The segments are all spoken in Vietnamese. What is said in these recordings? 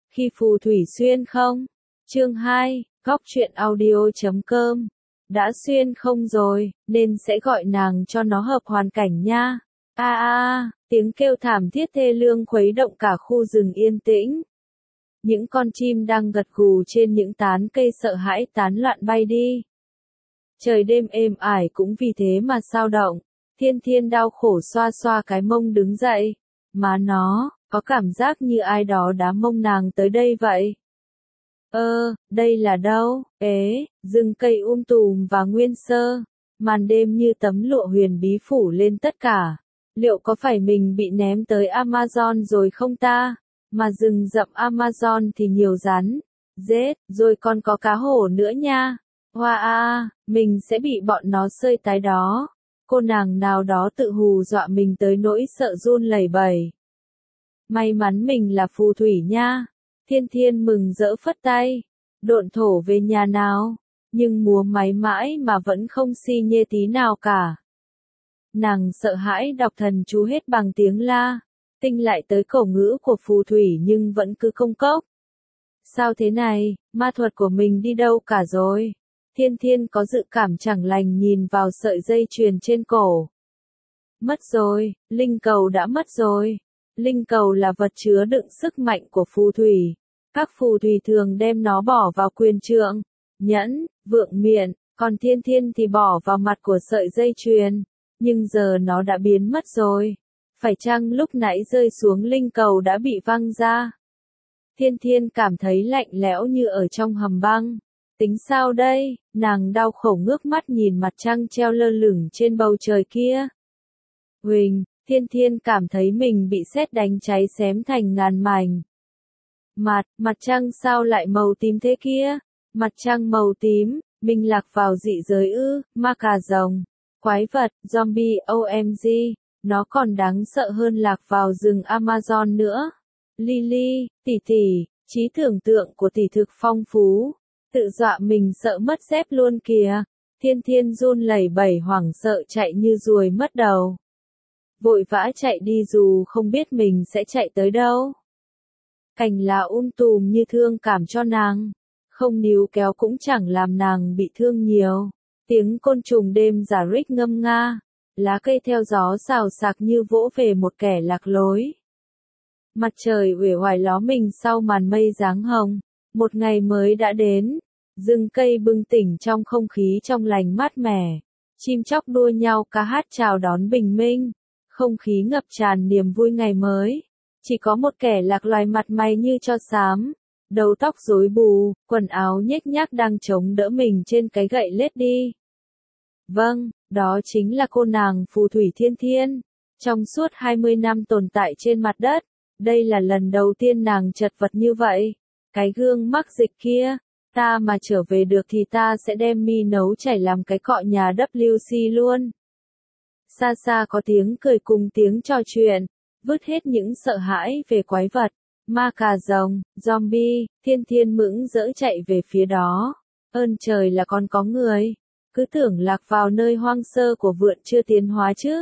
Khi phù thủy xuyên không? Chương 2, góc truyện audio.com. Đã xuyên không rồi, nên sẽ gọi nàng cho nó hợp hoàn cảnh nha. Tiếng kêu thảm thiết thê lương khuấy động cả khu rừng yên tĩnh. Những con chim đang gật gù trên những tán cây sợ hãi tán loạn bay đi. Trời đêm êm ải cũng vì thế mà sao động. Thiên Thiên đau khổ xoa xoa cái mông đứng dậy. Má nó, có cảm giác như ai đó đá mông nàng tới đây vậy. Đây là đâu? Rừng cây tùm và nguyên sơ. Màn đêm như tấm lụa huyền bí phủ lên tất cả. Liệu có phải mình bị ném tới Amazon rồi không ta? Mà rừng rậm Amazon thì nhiều rắn, rết, rồi còn có cá hổ nữa nha. Mình sẽ bị bọn nó xơi tái đó. Cô nàng nào đó tự hù dọa mình tới nỗi sợ run lẩy bẩy. May mắn mình là phù thủy nha. Thiên Thiên mừng rỡ phất tay. Độn thổ về nhà nào. Nhưng múa máy mãi mà vẫn không si nhê tí nào cả. Nàng sợ hãi đọc thần chú hết bằng tiếng la. Tinh lại tới cổ ngữ của phù thủy nhưng vẫn cứ công cốc. Sao thế này, ma thuật của mình đi đâu cả rồi? Thiên Thiên có dự cảm chẳng lành nhìn vào sợi dây chuyền trên cổ. Mất rồi, linh cầu đã mất rồi. Linh cầu là vật chứa đựng sức mạnh của phù thủy. Các phù thủy thường đem nó bỏ vào quyền trượng, nhẫn, vượng miện, còn Thiên Thiên thì bỏ vào mặt của sợi dây chuyền. Nhưng giờ nó đã biến mất rồi. Phải chăng lúc nãy rơi xuống linh cầu đã bị văng ra? Thiên Thiên cảm thấy lạnh lẽo như ở trong hầm băng. Tính sao đây? Nàng đau khổ ngước mắt nhìn mặt trăng treo lơ lửng trên bầu trời kia. Huỳnh, Thiên Thiên cảm thấy mình bị sét đánh cháy xém thành ngàn mảnh. Mặt trăng sao lại màu tím thế kia? Mặt trăng màu tím, mình lạc vào dị giới ư? Ma cà rồng, quái vật, zombie, OMG. Nó còn đáng sợ hơn lạc vào rừng Amazon nữa. Lily, tỷ, trí tưởng tượng của tỷ thực phong phú. Tự dọa mình sợ mất dép luôn kìa. Thiên Thiên run lẩy bẩy hoảng sợ chạy như ruồi mất đầu. Vội vã chạy đi dù không biết mình sẽ chạy tới đâu. Cành lá tùm như thương cảm cho nàng. Không níu kéo cũng chẳng làm nàng bị thương nhiều. Tiếng côn trùng đêm rả rích ngâm nga. Lá cây theo gió xào xạc như vỗ về một kẻ lạc lối. Mặt trời uể oải ló mình sau màn mây dáng hồng. Một ngày mới đã đến. Rừng cây bừng tỉnh trong không khí trong lành mát mẻ. Chim chóc đua nhau ca hát chào đón bình minh. Không khí ngập tràn niềm vui ngày mới. Chỉ có một kẻ lạc loài mặt mày như tro xám. Đầu tóc rối bù, quần áo nhếch nhác đang chống đỡ mình trên cái gậy lết đi. Vâng, đó chính là cô nàng phù thủy Thiên Thiên. Trong suốt 20 năm tồn tại trên mặt đất, đây là lần đầu tiên nàng chật vật như vậy. Cái gương mắc dịch kia, ta mà trở về được thì ta sẽ đem mi nấu chảy làm cái cọ nhà WC luôn. Xa xa có tiếng cười cùng tiếng trò chuyện, vứt hết những sợ hãi về quái vật, ma cà rồng, zombie, Thiên Thiên mững dỡ chạy về phía đó. Ơn trời là còn có người. Cứ tưởng lạc vào nơi hoang sơ của vượn chưa tiến hóa chứ.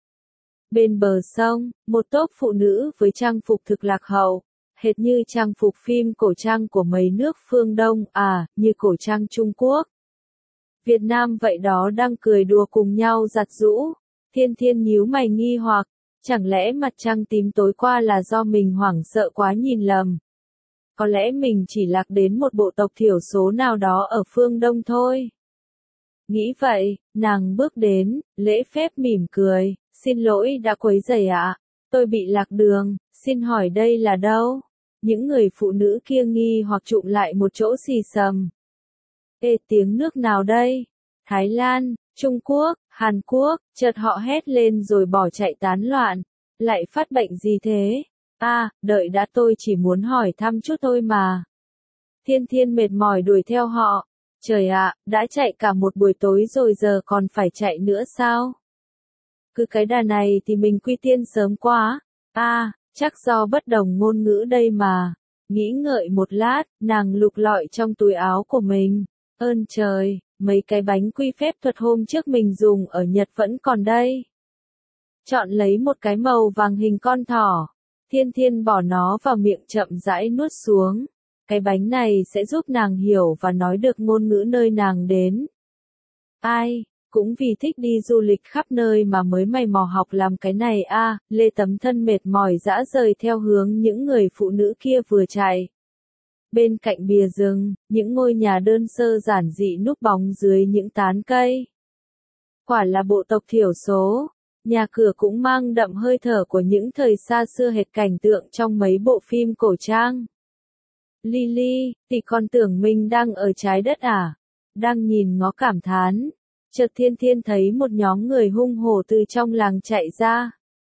Bên bờ sông, một tốp phụ nữ với trang phục thực lạc hậu, hệt như trang phục phim cổ trang của mấy nước phương Đông, như cổ trang Trung Quốc. Việt Nam vậy đó đang cười đùa cùng nhau giặt giũ. Thiên Thiên nhíu mày nghi hoặc, chẳng lẽ mặt trăng tím tối qua là do mình hoảng sợ quá nhìn lầm. Có lẽ mình chỉ lạc đến một bộ tộc thiểu số nào đó ở phương Đông thôi. Nghĩ vậy, nàng bước đến, lễ phép mỉm cười, xin lỗi đã quấy rầy ạ. Tôi bị lạc đường, xin hỏi đây là đâu? Những người phụ nữ kia nghi hoặc chụm lại một chỗ xì xầm. Tiếng nước nào đây? Thái Lan, Trung Quốc, Hàn Quốc, chợt họ hét lên rồi bỏ chạy tán loạn. Lại phát bệnh gì thế? Đợi đã, tôi chỉ muốn hỏi thăm chút thôi mà. Thiên Thiên mệt mỏi đuổi theo họ. Trời ạ, đã chạy cả một buổi tối rồi giờ còn phải chạy nữa sao? Cứ cái đà này thì mình quy tiên sớm quá. Chắc do bất đồng ngôn ngữ đây mà. Nghĩ ngợi một lát, nàng lục lọi trong túi áo của mình. Ơn trời, mấy cái bánh quy phép thuật hôm trước mình dùng ở Nhật vẫn còn đây. Chọn lấy một cái màu vàng hình con thỏ. Thiên Thiên bỏ nó vào miệng chậm rãi nuốt xuống. Cái bánh này sẽ giúp nàng hiểu và nói được ngôn ngữ nơi nàng đến. Ai, cũng vì thích đi du lịch khắp nơi mà mới mày mò học làm cái này a. Lê Tấm Thân mệt mỏi dã rời theo hướng những người phụ nữ kia vừa chạy. Bên cạnh bìa rừng, những ngôi nhà đơn sơ giản dị núp bóng dưới những tán cây. Quả là bộ tộc thiểu số, nhà cửa cũng mang đậm hơi thở của những thời xa xưa hệt cảnh tượng trong mấy bộ phim cổ trang. Lily, thì con tưởng mình đang ở trái đất à? Đang nhìn ngó cảm thán. Chợt Thiên Thiên thấy một nhóm người hung hổ từ trong làng chạy ra.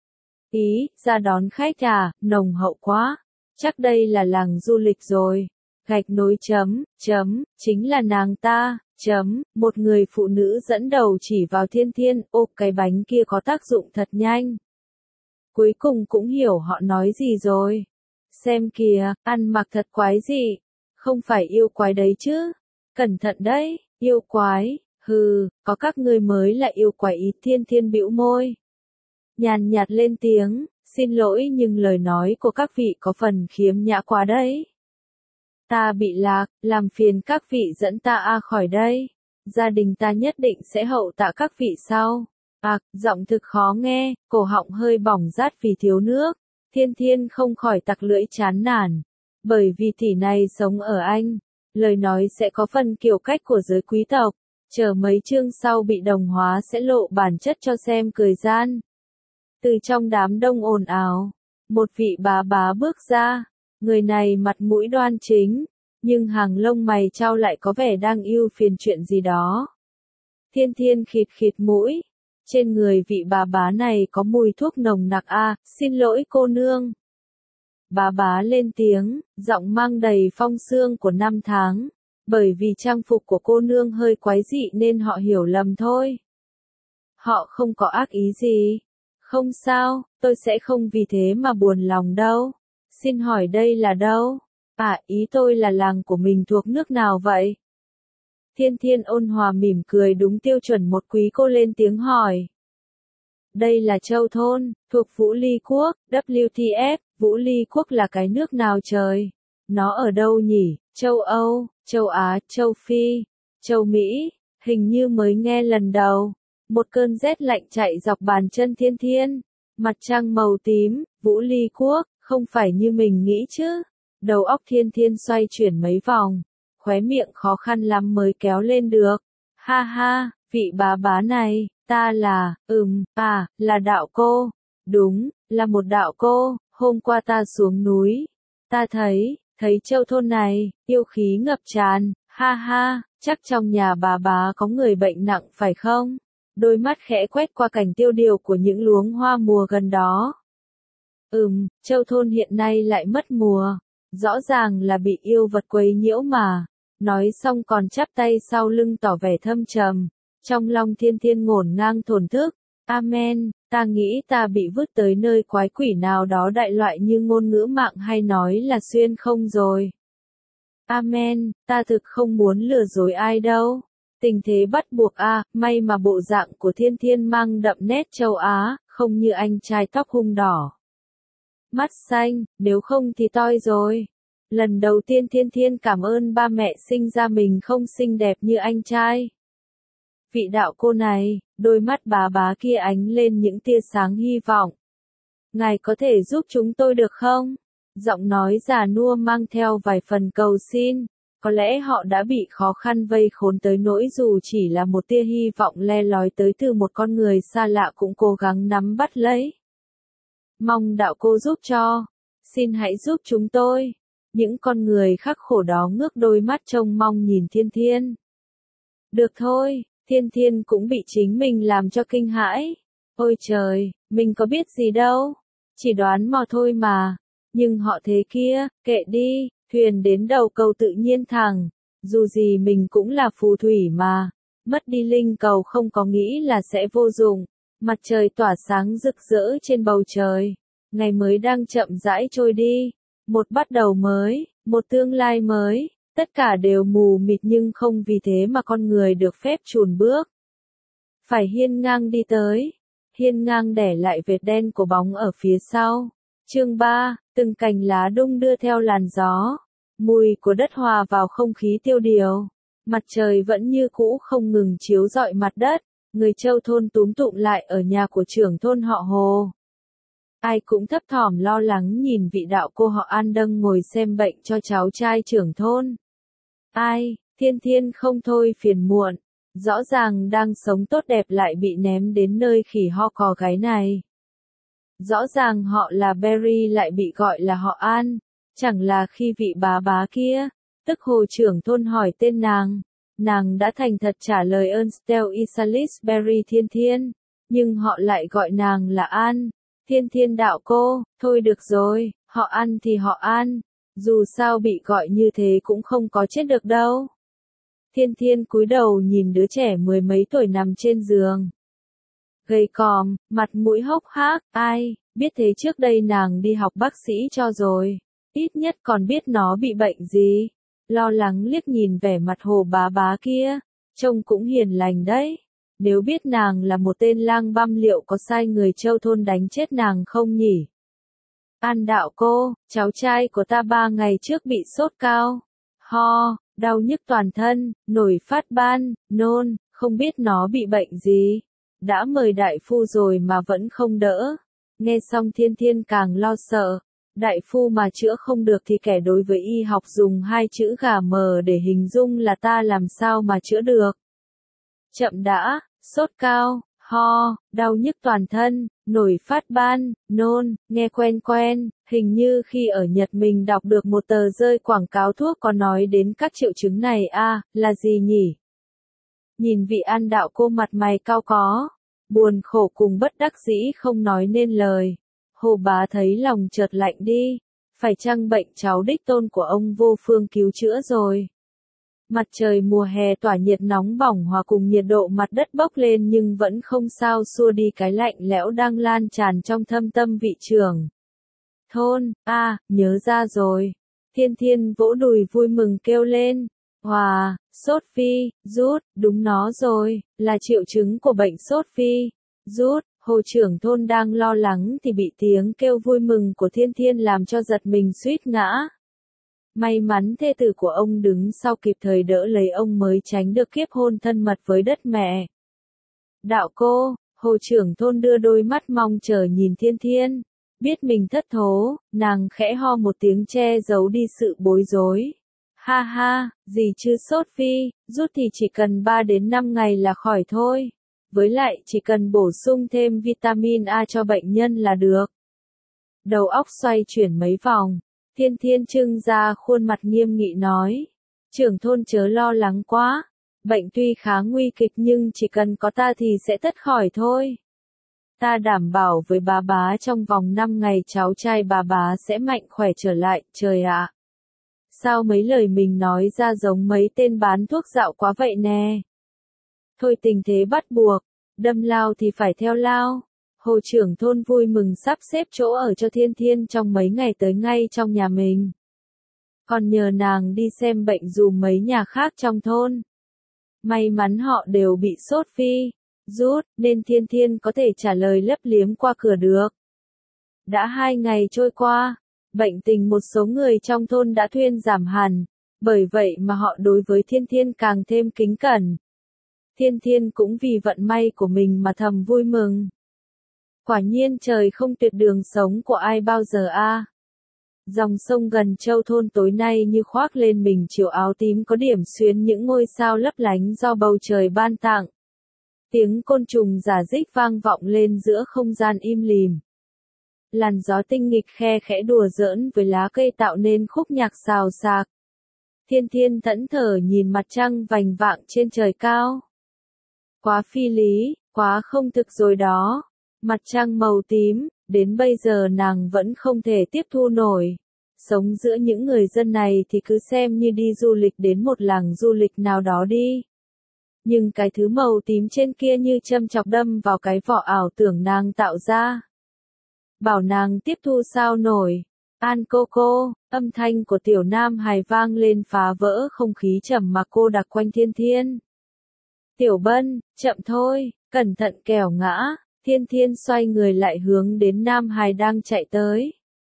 Ý, ra đón khách à, nồng hậu quá. Chắc đây là làng du lịch rồi. Gạch nối chính là nàng ta, một người phụ nữ dẫn đầu chỉ vào Thiên Thiên, ô cái bánh kia có tác dụng thật nhanh. Cuối cùng cũng hiểu họ nói gì rồi. Xem kìa, ăn mặc thật quái dị. Không phải yêu quái đấy chứ. Cẩn thận đấy, yêu quái, hừ, có các ngươi mới là yêu quái ý. Thiên Thiên bĩu môi. Nhàn nhạt lên tiếng, xin lỗi nhưng lời nói của các vị có phần khiếm nhã quá đấy. Ta bị lạc, làm phiền các vị dẫn ta khỏi đây. Gia đình ta nhất định sẽ hậu tạ các vị sau. Giọng thực khó nghe, cổ họng hơi bỏng rát vì thiếu nước. Thiên Thiên không khỏi tặc lưỡi chán nản. Bởi vì tỷ này sống ở Anh, lời nói sẽ có phần kiểu cách của giới quý tộc. Chờ mấy chương sau bị đồng hóa sẽ lộ bản chất cho xem cười gian. Từ trong đám đông ồn ào, một vị bà bá bước ra. Người này mặt mũi đoan chính, nhưng hàng lông mày chau lại có vẻ đang ưu phiền chuyện gì đó. Thiên Thiên khịt khịt mũi. Trên người vị bà bá này có mùi thuốc nồng nặc xin lỗi cô nương. Bà bá lên tiếng, giọng mang đầy phong sương của năm tháng. Bởi vì trang phục của cô nương hơi quái dị nên họ hiểu lầm thôi. Họ không có ác ý gì. Không sao, tôi sẽ không vì thế mà buồn lòng đâu. Xin hỏi đây là đâu? Ý tôi là làng của mình thuộc nước nào vậy? Thiên Thiên ôn hòa mỉm cười đúng tiêu chuẩn một quý cô lên tiếng hỏi. Đây là Châu Thôn, thuộc Vũ Ly Quốc, WTF, Vũ Ly Quốc là cái nước nào trời? Nó ở đâu nhỉ? Châu Âu, Châu Á, Châu Phi, Châu Mỹ, hình như mới nghe lần đầu. Một cơn rét lạnh chạy dọc bàn chân Thiên Thiên. Mặt trăng màu tím, Vũ Ly Quốc, không phải như mình nghĩ chứ. Đầu óc Thiên Thiên xoay chuyển mấy vòng, khóe miệng khó khăn lắm mới kéo lên được. Ha ha, vị bà bá này, ta là, là đạo cô. Đúng, là một đạo cô, hôm qua ta xuống núi. Ta thấy Châu Thôn này, yêu khí ngập tràn, ha ha, chắc trong nhà bà bá có người bệnh nặng phải không? Đôi mắt khẽ quét qua cảnh tiêu điều của những luống hoa mùa gần đó. Châu Thôn hiện nay lại mất mùa. Rõ ràng là bị yêu vật quấy nhiễu mà. Nói xong còn chắp tay sau lưng tỏ vẻ thâm trầm. Trong lòng Thiên Thiên ngổn ngang thổn thức. Amen, ta nghĩ ta bị vứt tới nơi quái quỷ nào đó đại loại như ngôn ngữ mạng hay nói là xuyên không rồi. Amen, ta thực không muốn lừa dối ai đâu. Tình thế bắt buộc may mà bộ dạng của Thiên Thiên mang đậm nét châu Á, không như anh trai tóc hung đỏ. Mắt xanh, nếu không thì toi rồi. Lần đầu tiên Thiên Thiên cảm ơn ba mẹ sinh ra mình không xinh đẹp như anh trai. Vị đạo cô này, đôi mắt bà bá kia ánh lên những tia sáng hy vọng. Ngài có thể giúp chúng tôi được không? Giọng nói già nua mang theo vài phần cầu xin. Có lẽ họ đã bị khó khăn vây khốn tới nỗi dù chỉ là một tia hy vọng le lói tới từ một con người xa lạ cũng cố gắng nắm bắt lấy. Mong đạo cô giúp cho. Xin hãy giúp chúng tôi. Những con người khắc khổ đó ngước đôi mắt trông mong nhìn Thiên Thiên. Được thôi, Thiên Thiên cũng bị chính mình làm cho kinh hãi. Ôi trời, mình có biết gì đâu. Chỉ đoán mò thôi mà. Nhưng họ thế kia, kệ đi, thuyền đến đầu cầu tự nhiên thẳng. Dù gì mình cũng là phù thủy mà. Mất đi linh cầu không có nghĩ là sẽ vô dụng. Mặt trời tỏa sáng rực rỡ trên bầu trời. Ngày mới đang chậm rãi trôi đi. Một bắt đầu mới, một tương lai mới. Tất cả đều mù mịt nhưng không vì thế mà con người được phép chùn bước. Phải hiên ngang đi tới. Hiên ngang để lại vệt đen của bóng ở phía sau. Chương 3, từng cành lá đung đưa theo làn gió. Mùi của đất hòa vào không khí tiêu điều. Mặt trời vẫn như cũ không ngừng chiếu rọi mặt đất. Người Châu thôn túm tụm lại ở nhà của trưởng thôn họ Hồ. Ai cũng thấp thỏm lo lắng nhìn vị đạo cô họ An Đâng ngồi xem bệnh cho cháu trai trưởng thôn. Ai, Thiên Thiên không thôi phiền muộn. Rõ ràng đang sống tốt đẹp lại bị ném đến nơi khỉ ho cò gáy này. Rõ ràng họ là Berry lại bị gọi là họ An. Chẳng là khi vị bá kia, tức Hồ trưởng thôn hỏi tên nàng đã thành thật trả lời ơn Stel Isalis Berry Thiên Thiên, nhưng họ lại gọi nàng là An. Thiên Thiên đạo cô, thôi được rồi, họ An thì họ An, dù sao bị gọi như thế cũng không có chết được đâu. Thiên Thiên cúi đầu nhìn đứa trẻ mười mấy tuổi nằm trên giường. Gầy còm, mặt mũi hốc hác, ai, biết thế trước đây nàng đi học bác sĩ cho rồi, ít nhất còn biết nó bị bệnh gì. Lo lắng liếc nhìn vẻ mặt Hồ bá kia, trông cũng hiền lành đấy. Nếu biết nàng là một tên lang băm liệu có sai người Châu thôn đánh chết nàng không nhỉ? An đạo cô, cháu trai của ta 3 ngày trước bị sốt cao, ho, đau nhức toàn thân, nổi phát ban, nôn, không biết nó bị bệnh gì. Đã mời đại phu rồi mà vẫn không đỡ. Nghe xong Thiên Thiên càng lo sợ. Đại phu mà chữa không được thì kẻ đối với y học dùng 2 chữ gà mờ để hình dung là ta làm sao mà chữa được. Chậm đã, sốt cao, ho, đau nhức toàn thân, nổi phát ban, nôn, nghe quen quen, hình như khi ở Nhật mình đọc được một tờ rơi quảng cáo thuốc có nói đến các triệu chứng này là gì nhỉ? Nhìn vị An đạo cô mặt mày cau có, buồn khổ cùng bất đắc dĩ không nói nên lời. Hồ bá thấy lòng chợt lạnh đi, phải chăng bệnh cháu đích tôn của ông vô phương cứu chữa rồi. Mặt trời mùa hè tỏa nhiệt nóng bỏng hòa cùng nhiệt độ mặt đất bốc lên nhưng vẫn không sao xua đi cái lạnh lẽo đang lan tràn trong thâm tâm vị trưởng thôn. Nhớ ra rồi. Thiên Thiên vỗ đùi vui mừng kêu lên. Hòa, sốt phi, rút, đúng nó rồi, là triệu chứng của bệnh sốt phi, rút. Hồ trưởng thôn đang lo lắng thì bị tiếng kêu vui mừng của Thiên Thiên làm cho giật mình suýt ngã. May mắn thê tử của ông đứng sau kịp thời đỡ lấy ông mới tránh được kiếp hôn thân mật với đất mẹ. Đạo cô, Hồ trưởng thôn đưa đôi mắt mong chờ nhìn Thiên Thiên. Biết mình thất thố, nàng khẽ ho một tiếng che giấu đi sự bối rối. Ha ha, gì chứ sốt phi, rút thì chỉ cần 3 đến 5 ngày là khỏi thôi. Với lại chỉ cần bổ sung thêm vitamin A cho bệnh nhân là được. Đầu óc xoay chuyển mấy vòng, Thiên Thiên trưng ra khuôn mặt nghiêm nghị nói. Trưởng thôn chớ lo lắng quá, bệnh tuy khá nguy kịch nhưng chỉ cần có ta thì sẽ tất khỏi thôi. Ta đảm bảo với bá trong vòng 5 ngày cháu trai bá sẽ mạnh khỏe trở lại, trời ạ. Sao mấy lời mình nói ra giống mấy tên bán thuốc dạo quá vậy nè. Thôi tình thế bắt buộc, đâm lao thì phải theo lao. Hồ trưởng thôn vui mừng sắp xếp chỗ ở cho Thiên Thiên trong mấy ngày tới ngay trong nhà mình. Còn nhờ nàng đi xem bệnh dùm mấy nhà khác trong thôn. May mắn họ đều bị sốt phi, rút, nên Thiên Thiên có thể trả lời lấp liếm qua cửa được. Đã 2 ngày trôi qua, bệnh tình một số người trong thôn đã thuyên giảm hẳn, bởi vậy mà họ đối với Thiên Thiên càng thêm kính cẩn. Thiên Thiên cũng vì vận may của mình mà thầm vui mừng. Quả nhiên trời không tuyệt đường sống của ai bao giờ Dòng sông gần Châu thôn tối nay như khoác lên mình chiều áo tím có điểm xuyến những ngôi sao lấp lánh do bầu trời ban tặng. Tiếng côn trùng rả rích vang vọng lên giữa không gian im lìm. Làn gió tinh nghịch khe khẽ đùa giỡn với lá cây tạo nên khúc nhạc xào xạc. Thiên Thiên thẫn thờ nhìn mặt trăng vành vạng trên trời cao. Quá phi lý, quá không thực rồi đó. Mặt trăng màu tím, đến bây giờ nàng vẫn không thể tiếp thu nổi. Sống giữa những người dân này thì cứ xem như đi du lịch đến một làng du lịch nào đó đi. Nhưng cái thứ màu tím trên kia như châm chọc đâm vào cái vỏ ảo tưởng nàng tạo ra. Bảo nàng tiếp thu sao nổi. An cô, âm thanh của tiểu nam hài vang lên phá vỡ không khí trầm mặc cô đặc quanh Thiên Thiên. Tiểu Bân, chậm thôi, cẩn thận kẻo ngã. Thiên Thiên xoay người lại hướng đến nam hài đang chạy tới.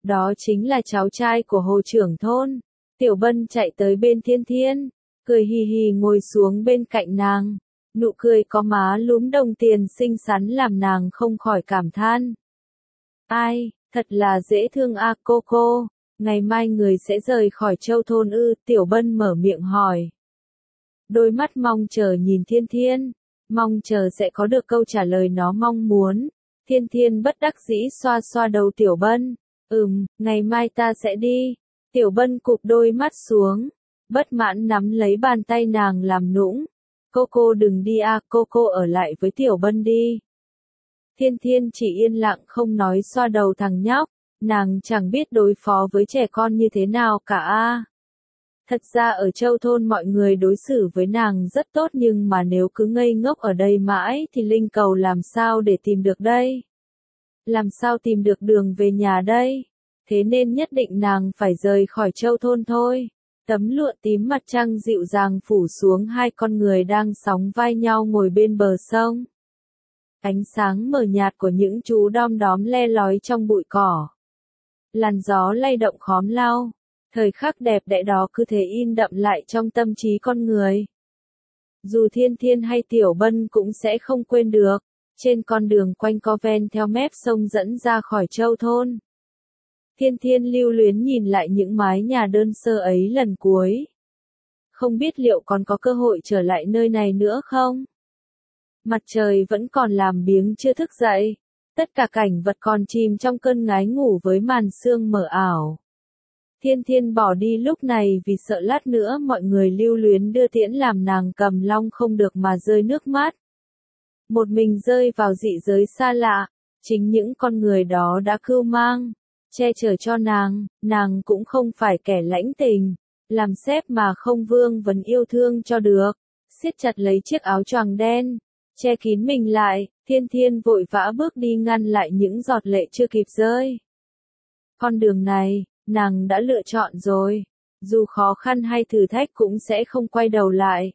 Đó chính là cháu trai của hồ trưởng thôn. Tiểu Bân chạy tới bên Thiên Thiên, cười hì hì ngồi xuống bên cạnh nàng. Nụ cười có má lúm đồng tiền xinh xắn làm nàng không khỏi cảm than. Ai, thật là dễ thương a cô. Ngày mai người sẽ rời khỏi Châu thôn ư? Tiểu Bân mở miệng hỏi. Đôi mắt mong chờ nhìn Thiên Thiên, mong chờ sẽ có được câu trả lời nó mong muốn. Thiên Thiên bất đắc dĩ xoa xoa đầu Tiểu Bân. Ngày mai ta sẽ đi. Tiểu Bân cụp đôi mắt xuống, bất mãn nắm lấy bàn tay nàng làm nũng. Cô đừng đi a, cô ở lại với Tiểu Bân đi. Thiên Thiên chỉ yên lặng không nói xoa đầu thằng nhóc, nàng chẳng biết đối phó với trẻ con như thế nào cả a. Thật ra ở Châu thôn mọi người đối xử với nàng rất tốt nhưng mà nếu cứ ngây ngốc ở đây mãi thì linh cầu làm sao để tìm được đây? Làm sao tìm được đường về nhà đây? Thế nên nhất định nàng phải rời khỏi Châu thôn thôi. Tấm lụa tím mặt trăng dịu dàng phủ xuống hai con người đang sóng vai nhau ngồi bên bờ sông. Ánh sáng mờ nhạt của những chú đom đóm le lói trong bụi cỏ. Làn gió lay động khóm lau. Thời khắc đẹp đẽ đó cứ thế in đậm lại trong tâm trí con người. Dù Thiên Thiên hay Tiểu Bân cũng sẽ không quên được. Trên con đường quanh co ven theo mép sông dẫn ra khỏi Châu thôn. Thiên Thiên lưu luyến nhìn lại những mái nhà đơn sơ ấy lần cuối. Không biết liệu còn có cơ hội trở lại nơi này nữa không? Mặt trời vẫn còn làm biếng chưa thức dậy. Tất cả cảnh vật còn chìm trong cơn ngái ngủ với màn sương mờ ảo. Thiên Thiên bỏ đi lúc này vì sợ lát nữa mọi người lưu luyến đưa tiễn làm nàng Cầm Long không được mà rơi nước mắt. Một mình rơi vào dị giới xa lạ, chính những con người đó đã cưu mang, che chở cho nàng cũng không phải kẻ lãnh tình, làm sếp mà không vương vấn yêu thương cho được. Siết chặt lấy chiếc áo choàng đen, che kín mình lại, Thiên Thiên vội vã bước đi ngăn lại những giọt lệ chưa kịp rơi. Con đường này, nàng đã lựa chọn rồi, dù khó khăn hay thử thách cũng sẽ không quay đầu lại.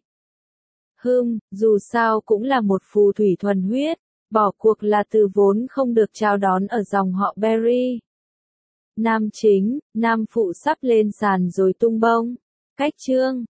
Dù sao cũng là một phù thủy thuần huyết, bỏ cuộc là từ vốn không được chào đón ở dòng họ Berry. Nam chính, nam phụ sắp lên sàn rồi tung bông. Cách chương